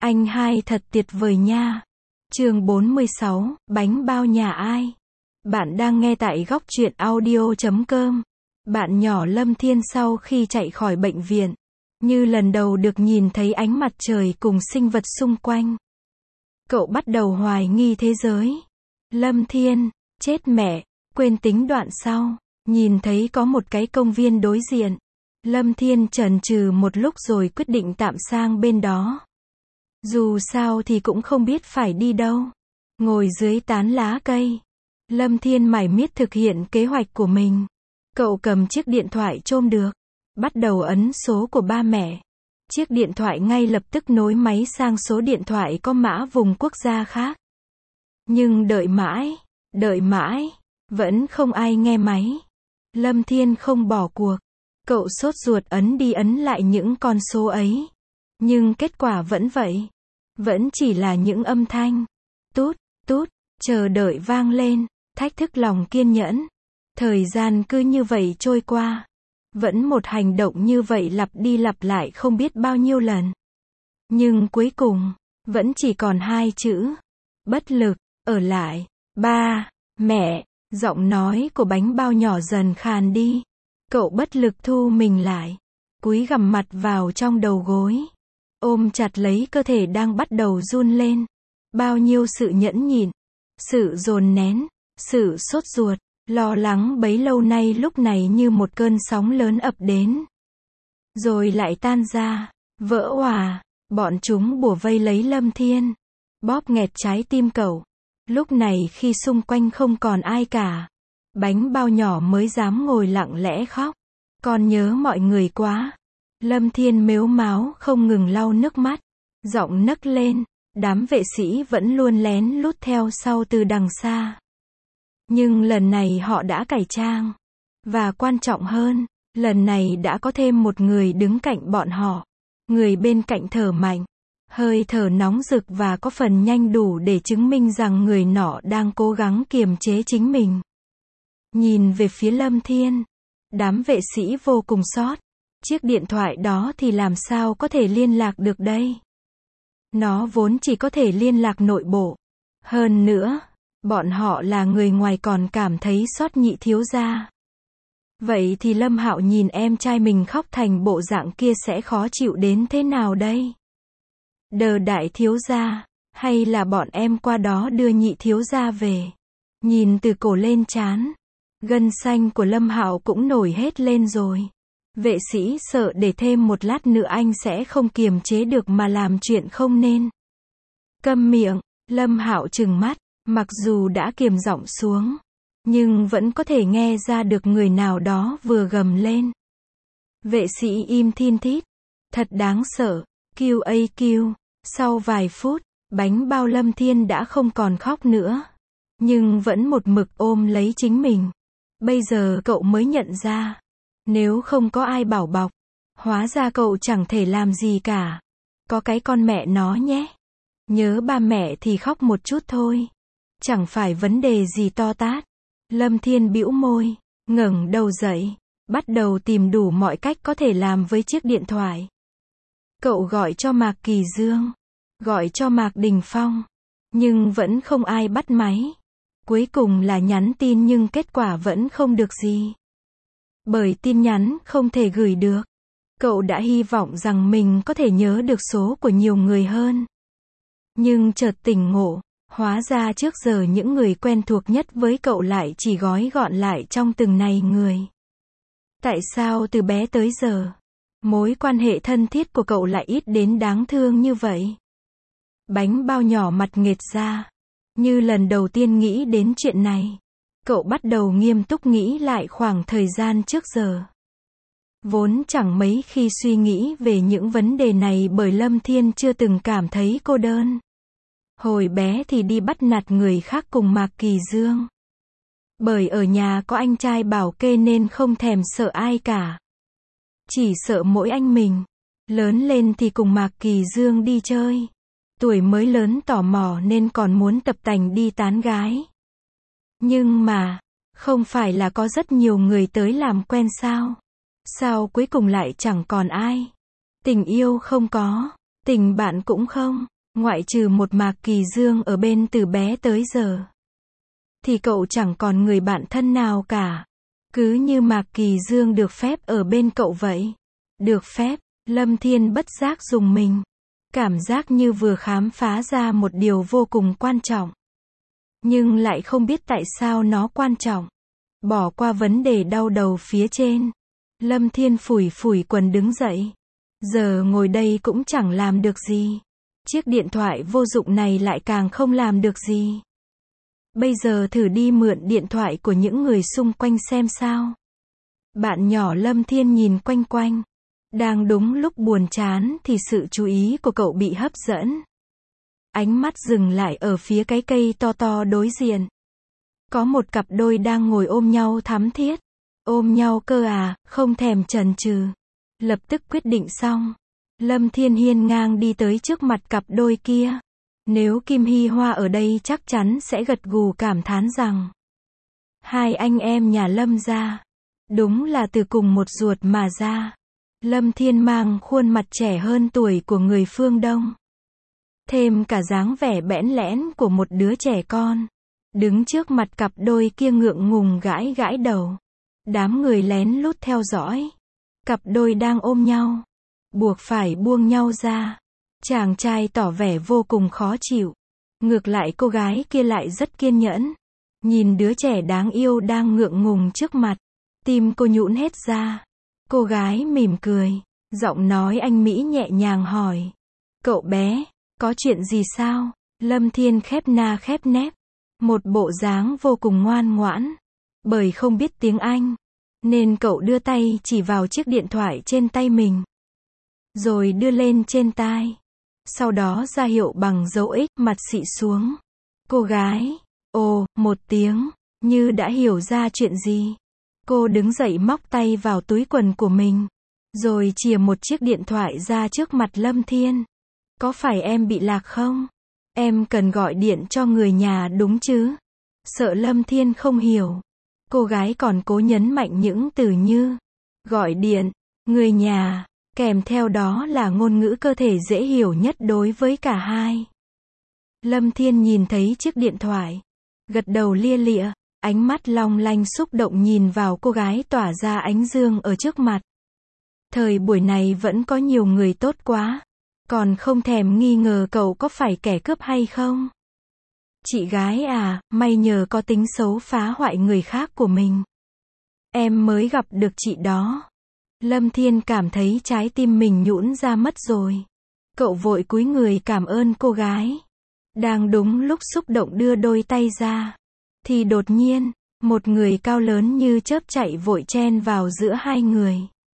Anh hai thật tuyệt vời nha. Chương 46, bánh bao nhà ai? Bạn đang nghe tại góc truyện audio.com. Bạn nhỏ Lâm Thiên sau khi chạy khỏi bệnh viện, như lần đầu được nhìn thấy ánh mặt trời cùng sinh vật xung quanh. Cậu bắt đầu hoài nghi thế giới. Lâm Thiên, chết mẹ, quên tính đoạn sau. Nhìn thấy có một cái công viên đối diện. Lâm Thiên chần chừ một lúc rồi quyết định tạm sang bên đó. Dù sao thì cũng không biết phải đi đâu. Ngồi dưới tán lá cây, Lâm Thiên mải miết thực hiện kế hoạch của mình. Cậu cầm chiếc điện thoại chôm được, bắt đầu ấn số của ba mẹ. Chiếc điện thoại ngay lập tức nối máy sang số điện thoại có mã vùng quốc gia khác. Nhưng đợi mãi, vẫn không ai nghe máy. Lâm Thiên không bỏ cuộc. Cậu sốt ruột ấn đi ấn lại những con số ấy. Nhưng kết quả vẫn vậy. Vẫn chỉ là những âm thanh tút, tút, chờ đợi vang lên, thách thức lòng kiên nhẫn. Thời gian cứ như vậy trôi qua. Vẫn một hành động như vậy lặp đi lặp lại không biết bao nhiêu lần. Nhưng cuối cùng, vẫn chỉ còn hai chữ. Bất lực, ở lại. Ba, mẹ, giọng nói của bánh bao nhỏ dần khàn đi. Cậu bất lực thu mình lại. Cúi gằm mặt vào trong đầu gối. Ôm chặt lấy cơ thể đang bắt đầu run lên. Bao nhiêu sự nhẫn nhịn, sự dồn nén, sự sốt ruột, lo lắng bấy lâu nay lúc này như một cơn sóng lớn ập đến. Rồi lại tan ra, vỡ òa, bọn chúng bủa vây lấy Lâm Thiên. Bóp nghẹt trái tim cậu. Lúc này khi xung quanh không còn ai cả, bánh bao nhỏ mới dám ngồi lặng lẽ khóc. Con nhớ mọi người quá. Lâm Thiên mếu máo không ngừng lau nước mắt. Giọng nấc lên. Đám vệ sĩ vẫn luôn lén lút theo sau từ đằng xa. Nhưng lần này họ đã cải trang. Và quan trọng hơn, lần này đã có thêm một người đứng cạnh bọn họ. Người bên cạnh thở mạnh. Hơi thở nóng rực và có phần nhanh đủ để chứng minh rằng người nọ đang cố gắng kiềm chế chính mình. Nhìn về phía Lâm Thiên. Đám vệ sĩ vô cùng sót. Chiếc điện thoại đó thì làm sao có thể liên lạc được đây? Nó vốn chỉ có thể liên lạc nội bộ. Hơn nữa, bọn họ là người ngoài còn cảm thấy xót nhị thiếu gia. Vậy thì Lâm Hạo nhìn em trai mình khóc thành bộ dạng kia sẽ khó chịu đến thế nào đây? Đờ đại thiếu gia, hay là bọn em qua đó đưa nhị thiếu gia về? Nhìn từ cổ lên trán, gân xanh của Lâm Hạo cũng nổi hết lên rồi. Vệ sĩ sợ để thêm một lát nữa anh sẽ không kiềm chế được mà làm chuyện không nên. Câm miệng, Lâm Hạo trừng mắt, mặc dù đã kiềm giọng xuống, nhưng vẫn có thể nghe ra được người nào đó vừa gầm lên. Vệ sĩ im thin thít, thật đáng sợ, QAQ. Sau vài phút, bánh bao Lâm Thiên đã không còn khóc nữa, nhưng vẫn một mực ôm lấy chính mình. Bây giờ cậu mới nhận ra, nếu không có ai bảo bọc, hóa ra cậu chẳng thể làm gì cả. Có cái con mẹ nó nhé. Nhớ ba mẹ thì khóc một chút thôi. Chẳng phải vấn đề gì to tát. Lâm Thiên bĩu môi, ngẩng đầu dậy, bắt đầu tìm đủ mọi cách có thể làm với chiếc điện thoại. Cậu gọi cho Mạc Kỳ Dương, gọi cho Mạc Đình Phong, nhưng vẫn không ai bắt máy. Cuối cùng là nhắn tin nhưng kết quả vẫn không được gì. Bởi tin nhắn không thể gửi được. Cậu đã hy vọng rằng mình có thể nhớ được số của nhiều người hơn. Nhưng chợt tỉnh ngộ, hóa ra trước giờ những người quen thuộc nhất với cậu lại chỉ gói gọn lại trong từng này người. Tại sao từ bé tới giờ, mối quan hệ thân thiết của cậu lại ít đến đáng thương như vậy? Bánh bao nhỏ mặt nghệt ra. Như lần đầu tiên nghĩ đến chuyện này, cậu bắt đầu nghiêm túc nghĩ lại khoảng thời gian trước giờ. Vốn chẳng mấy khi suy nghĩ về những vấn đề này bởi Lâm Thiên chưa từng cảm thấy cô đơn. Hồi bé thì đi bắt nạt người khác cùng Mạc Kỳ Dương. Bởi ở nhà có anh trai bảo kê nên không thèm sợ ai cả. Chỉ sợ mỗi anh mình. Lớn lên thì cùng Mạc Kỳ Dương đi chơi. Tuổi mới lớn tò mò nên còn muốn tập tành đi tán gái. Nhưng mà, không phải là có rất nhiều người tới làm quen sao? Sao cuối cùng lại chẳng còn ai? Tình yêu không có, tình bạn cũng không. Ngoại trừ một Mạc Kỳ Dương ở bên từ bé tới giờ, thì cậu chẳng còn người bạn thân nào cả. Cứ như Mạc Kỳ Dương được phép ở bên cậu vậy. Được phép, Lâm Thiên bất giác rùng mình. Cảm giác như vừa khám phá ra một điều vô cùng quan trọng. Nhưng lại không biết tại sao nó quan trọng. Bỏ qua vấn đề đau đầu phía trên. Lâm Thiên phủi phủi quần đứng dậy. Giờ ngồi đây cũng chẳng làm được gì. Chiếc điện thoại vô dụng này lại càng không làm được gì. Bây giờ thử đi mượn điện thoại của những người xung quanh xem sao. Bạn nhỏ Lâm Thiên nhìn quanh quanh. Đang đúng lúc buồn chán thì sự chú ý của cậu bị hấp dẫn. Ánh mắt dừng lại ở phía cái cây to to đối diện. Có một cặp đôi đang ngồi ôm nhau thắm thiết. Ôm nhau cơ à, không thèm chần chừ. Lập tức quyết định xong. Lâm Thiên hiên ngang đi tới trước mặt cặp đôi kia. Nếu Kim Hy Hoa ở đây chắc chắn sẽ gật gù cảm thán rằng hai anh em nhà Lâm gia đúng là từ cùng một ruột mà ra. Lâm Thiên mang khuôn mặt trẻ hơn tuổi của người phương Đông. Thêm cả dáng vẻ bẽn lẽn của một đứa trẻ con. Đứng trước mặt cặp đôi kia ngượng ngùng gãi gãi đầu. Đám người lén lút theo dõi. Cặp đôi đang ôm nhau. Buộc phải buông nhau ra. Chàng trai tỏ vẻ vô cùng khó chịu. Ngược lại cô gái kia lại rất kiên nhẫn. Nhìn đứa trẻ đáng yêu đang ngượng ngùng trước mặt. Tim cô nhũn hết ra. Cô gái mỉm cười. Giọng nói anh Mỹ nhẹ nhàng hỏi. Cậu bé, có chuyện gì sao? Lâm Thiên khép na khép nép. Một bộ dáng vô cùng ngoan ngoãn. Bởi không biết tiếng Anh, nên cậu đưa tay chỉ vào chiếc điện thoại trên tay mình. Rồi đưa lên trên tai. Sau đó ra hiệu bằng dấu X, mặt xị xuống. Cô gái, ồ, một tiếng, như đã hiểu ra chuyện gì. Cô đứng dậy móc tay vào túi quần của mình. Rồi chìa một chiếc điện thoại ra trước mặt Lâm Thiên. Có phải em bị lạc không? Em cần gọi điện cho người nhà đúng chứ? Sợ Lâm Thiên không hiểu. Cô gái còn cố nhấn mạnh những từ như gọi điện, người nhà, kèm theo đó là ngôn ngữ cơ thể dễ hiểu nhất đối với cả hai. Lâm Thiên nhìn thấy chiếc điện thoại, gật đầu lia lịa, ánh mắt long lanh xúc động nhìn vào cô gái tỏa ra ánh dương ở trước mặt. Thời buổi này vẫn có nhiều người tốt quá, còn không thèm nghi ngờ cậu có phải kẻ cướp hay không. Chị gái à, may nhờ có tính xấu phá hoại người khác của mình. Em mới gặp được chị đó. Lâm Thiên cảm thấy trái tim mình nhũn ra mất rồi. Cậu vội cúi người cảm ơn cô gái. Đang đúng lúc xúc động đưa đôi tay ra. Thì đột nhiên, một người cao lớn như chớp chạy vội chen vào giữa hai người.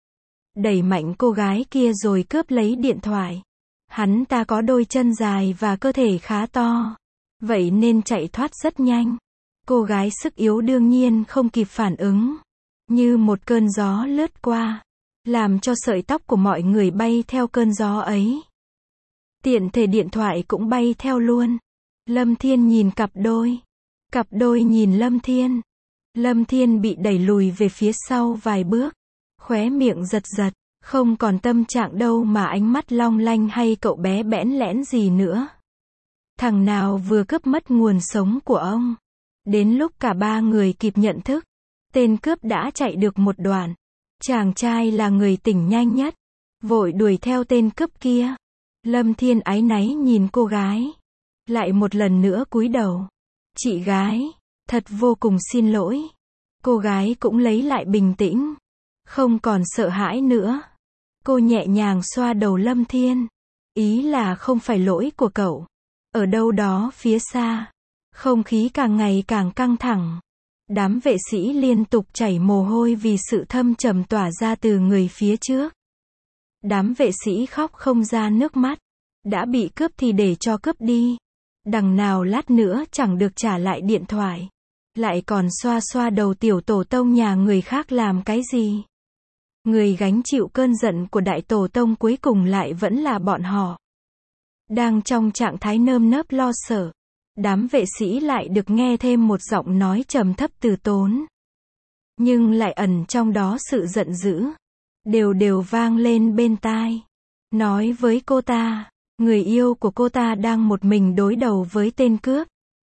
Đẩy mạnh cô gái kia rồi cướp lấy điện thoại. Hắn ta có đôi chân dài và cơ thể khá to. Vậy nên chạy thoát rất nhanh. Cô gái sức yếu đương nhiên không kịp phản ứng. Như một cơn gió lướt qua. Làm cho sợi tóc của mọi người bay theo cơn gió ấy. Tiện thể điện thoại cũng bay theo luôn. Lâm Thiên nhìn cặp đôi. Cặp đôi nhìn Lâm Thiên. Lâm Thiên bị đẩy lùi về phía sau vài bước. Khóe miệng giật giật. Không còn tâm trạng đâu mà ánh mắt long lanh hay cậu bé bẽn lẽn gì nữa. Thằng nào vừa cướp mất nguồn sống của ông. Đến lúc cả ba người kịp nhận thức, tên cướp đã chạy được một đoạn. Chàng trai là người tỉnh nhanh nhất, vội đuổi theo tên cướp kia. Lâm Thiên áy náy nhìn cô gái. Lại một lần nữa cúi đầu. Chị gái, thật vô cùng xin lỗi. Cô gái cũng lấy lại bình tĩnh. Không còn sợ hãi nữa. Cô nhẹ nhàng xoa đầu Lâm Thiên. Ý là không phải lỗi của cậu. Ở đâu đó phía xa, không khí càng ngày càng căng thẳng. Đám vệ sĩ liên tục chảy mồ hôi vì sự thâm trầm tỏa ra từ người phía trước. Đám vệ sĩ khóc không ra nước mắt. Đã bị cướp thì để cho cướp đi. Đằng nào lát nữa chẳng được trả lại điện thoại. Lại còn xoa xoa đầu tiểu tổ tông nhà người khác làm cái gì. Người gánh chịu cơn giận của đại tổ tông cuối cùng lại vẫn là bọn họ. Đang trong trạng thái nơm nớp lo sợ, đám vệ sĩ lại được nghe thêm một giọng nói trầm thấp từ tốn. Nhưng lại ẩn trong đó sự giận dữ. Đều đều vang lên bên tai. Nói với cô ta, Người yêu của cô ta đang một mình đối đầu với tên cướp.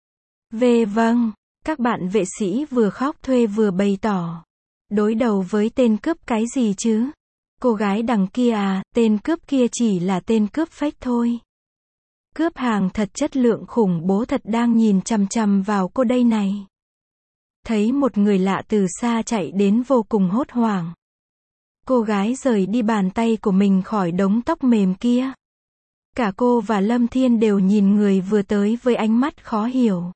Vâng, các bạn vệ sĩ vừa khóc thuê vừa bày tỏ. Đối đầu với tên cướp cái gì chứ? Cô gái đằng kia à, tên cướp kia chỉ là tên cướp fake thôi. Cướp hàng thật chất lượng khủng bố thật đang nhìn chằm chằm vào cô đây này. Thấy một người lạ từ xa chạy đến vô cùng hốt hoảng. Cô gái rời đi bàn tay của mình khỏi đống tóc mềm kia. Cả cô và Lâm Thiên đều nhìn người vừa tới với ánh mắt khó hiểu.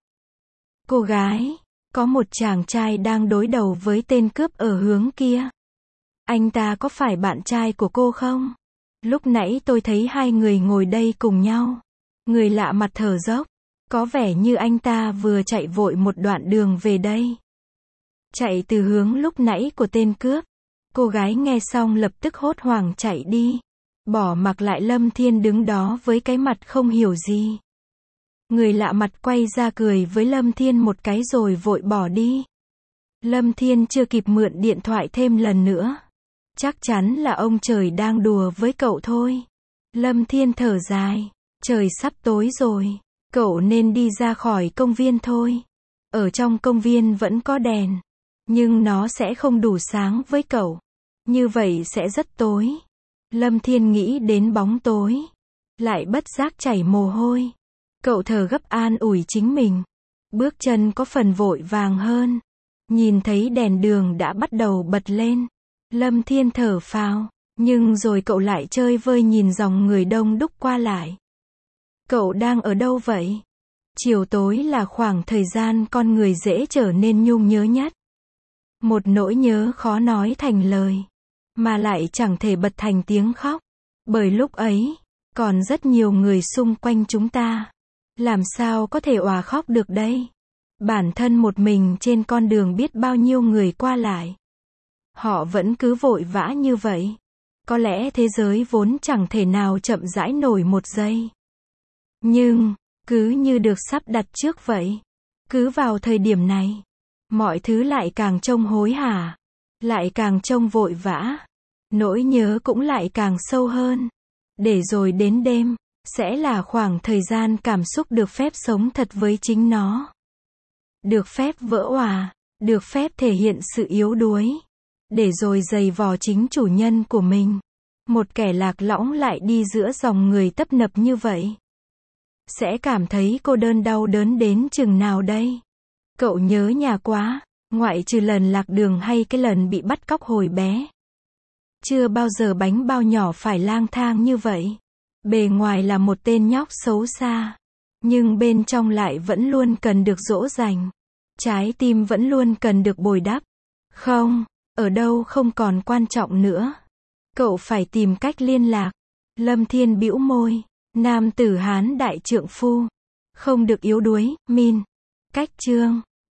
Cô gái, có một chàng trai đang đối đầu với tên cướp ở hướng kia. Anh ta có phải bạn trai của cô không? Lúc nãy tôi thấy hai người ngồi đây cùng nhau. Người lạ mặt thở dốc. Có vẻ như anh ta vừa chạy vội một đoạn đường về đây. Chạy từ hướng lúc nãy của tên cướp. Cô gái nghe xong lập tức hốt hoảng chạy đi. Bỏ mặc lại Lâm Thiên đứng đó với cái mặt không hiểu gì. Người lạ mặt quay ra cười với Lâm Thiên một cái rồi vội bỏ đi. Lâm Thiên chưa kịp mượn điện thoại thêm lần nữa. Chắc chắn là ông trời đang đùa với cậu thôi. Lâm Thiên thở dài. Trời sắp tối rồi. Cậu nên đi ra khỏi công viên thôi. Ở trong công viên vẫn có đèn. Nhưng nó sẽ không đủ sáng với cậu. Như vậy sẽ rất tối. Lâm Thiên nghĩ đến bóng tối. Lại bất giác chảy mồ hôi. Cậu thở gấp an ủi chính mình. Bước chân có phần vội vàng hơn. Nhìn thấy đèn đường đã bắt đầu bật lên. Lâm Thiên thở phào. Nhưng rồi cậu lại chơi vơi nhìn dòng người đông đúc qua lại. Cậu đang ở đâu vậy? Chiều tối là khoảng thời gian con người dễ trở nên nhung nhớ nhất. Một nỗi nhớ khó nói thành lời. Mà lại chẳng thể bật thành tiếng khóc. Bởi lúc ấy, còn rất nhiều người xung quanh chúng ta. Làm sao có thể òa khóc được đây? Bản thân một mình trên con đường biết bao nhiêu người qua lại. Họ vẫn cứ vội vã như vậy. Có lẽ thế giới vốn chẳng thể nào chậm rãi nổi một giây. Nhưng, cứ như được sắp đặt trước vậy. Cứ vào thời điểm này, mọi thứ lại càng trông hối hả. Lại càng trông vội vã. Nỗi nhớ cũng lại càng sâu hơn. Để rồi đến đêm, sẽ là khoảng thời gian cảm xúc được phép sống thật với chính nó. Được phép vỡ òa, được phép thể hiện sự yếu đuối. Để rồi giày vò chính chủ nhân của mình. Một kẻ lạc lõng lại đi giữa dòng người tấp nập như vậy. Sẽ cảm thấy cô đơn đau đớn đến chừng nào đây? Cậu nhớ nhà quá, ngoại trừ lần lạc đường hay cái lần bị bắt cóc hồi bé. Chưa bao giờ bánh bao nhỏ phải lang thang như vậy. Bề ngoài là một tên nhóc xấu xa. Nhưng bên trong lại vẫn luôn cần được dỗ dành. Trái tim vẫn luôn cần được bồi đắp. Không, ở đâu không còn quan trọng nữa. Cậu phải tìm cách liên lạc. Lâm Thiên bĩu môi. Nam tử Hán đại trượng phu. Không được yếu đuối, Min. Cách chương.